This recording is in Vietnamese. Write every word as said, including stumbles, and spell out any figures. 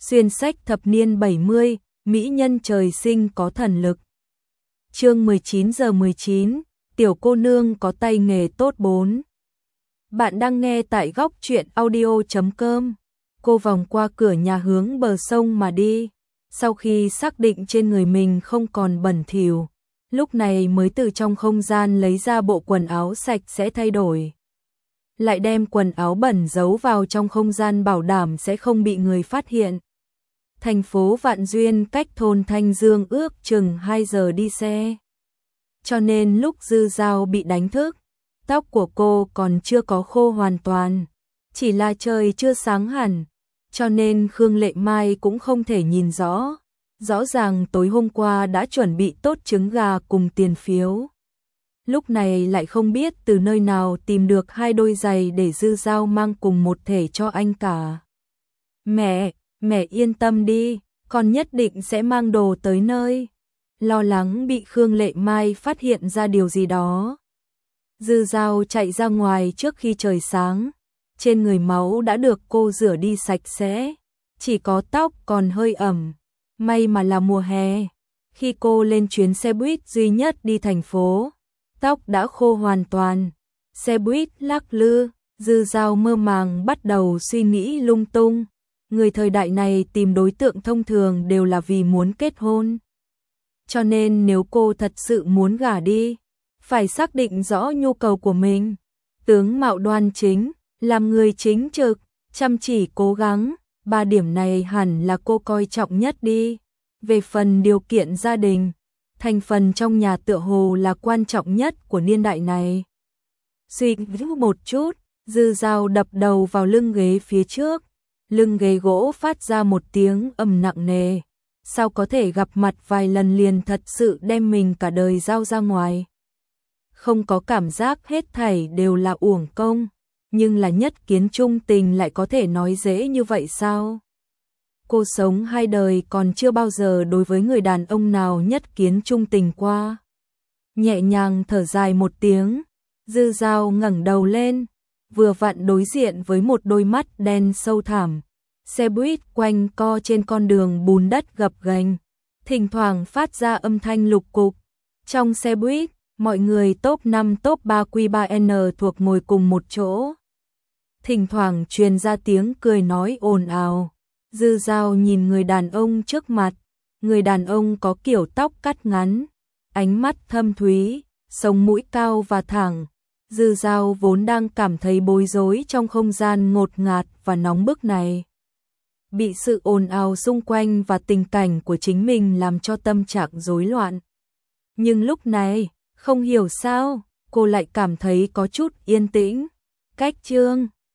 Xuyên sách thập niên bảy mươi, mỹ nhân trời sinh có thần lực. Chương mười chín giờ mười chín, tiểu cô nương có tay nghề tốt bốn. Bạn đang nghe tại góc truyện audio chấm com. Cô vòng qua cửa nhà hướng bờ sông mà đi. Sau khi xác định trên người mình không còn bẩn thỉu, lúc này mới từ trong không gian lấy ra bộ quần áo sạch sẽ thay đổi. Lại đem quần áo bẩn giấu vào trong không gian bảo đảm sẽ không bị người phát hiện. Thành phố Vạn Duyên cách thôn Thanh Dương ước chừng hai giờ đi xe. Cho nên lúc Dư Dao bị đánh thức, tóc của cô còn chưa có khô hoàn toàn, chỉ là trời chưa sáng hẳn, cho nên Khương Lệ Mai cũng không thể nhìn rõ. Rõ ràng tối hôm qua đã chuẩn bị tốt trứng gà cùng tiền phiếu. Lúc này lại không biết từ nơi nào tìm được hai đôi giày để Dư Dao mang cùng một thể cho anh cả. Mẹ, mẹ yên tâm đi, con nhất định sẽ mang đồ tới nơi. Lo lắng bị Khương Lệ Mai phát hiện ra điều gì đó, Dư Dao chạy ra ngoài trước khi trời sáng. Trên người máu đã được cô rửa đi sạch sẽ, chỉ có tóc còn hơi ẩm. May mà là mùa hè. Khi cô lên chuyến xe buýt duy nhất đi thành phố, tóc đã khô hoàn toàn. Xe buýt lắc lư, Dư Dao mơ màng bắt đầu suy nghĩ lung tung. Người thời đại này tìm đối tượng thông thường đều là vì muốn kết hôn. Cho nên nếu cô thật sự muốn gả đi, phải xác định rõ nhu cầu của mình. Tướng mạo đoan chính, làm người chính trực, chăm chỉ cố gắng, ba điểm này hẳn là cô coi trọng nhất đi. Về phần điều kiện gia đình, thành phần trong nhà tựa hồ là quan trọng nhất của niên đại này. Suy nghĩ một chút, Dư Dao đập đầu vào lưng ghế phía trước. Lưng ghế gỗ phát ra một tiếng ầm nặng nề. Sao có thể gặp mặt vài lần liền thật sự đem mình cả đời giao ra ngoài. Không có cảm giác hết thảy đều là uổng công, nhưng là nhất kiến trung tình lại có thể nói dễ như vậy sao? Cô sống hai đời còn chưa bao giờ đối với người đàn ông nào nhất kiến trung tình qua. Nhẹ nhàng thở dài một tiếng, Dư Dao ngẩng đầu lên, vừa vặn đối diện với một đôi mắt đen sâu thẳm. Xe buýt quanh co trên con đường bùn đất gập ghềnh, thỉnh thoảng phát ra âm thanh lục cục. Trong xe buýt, mọi người top năm top ba Q ba N thuộc ngồi cùng một chỗ. Thỉnh thoảng truyền ra tiếng cười nói ồn ào. Dư Dao nhìn người đàn ông trước mặt, người đàn ông có kiểu tóc cắt ngắn, ánh mắt thâm thúy, sống mũi cao và thẳng. Dư Dao vốn đang cảm thấy bối rối trong không gian ngột ngạt và nóng bức này. Bị sự ồn ào xung quanh và tình cảnh của chính mình làm cho tâm trạng rối loạn. Nhưng lúc này, không hiểu sao, cô lại cảm thấy có chút yên tĩnh. Cách chương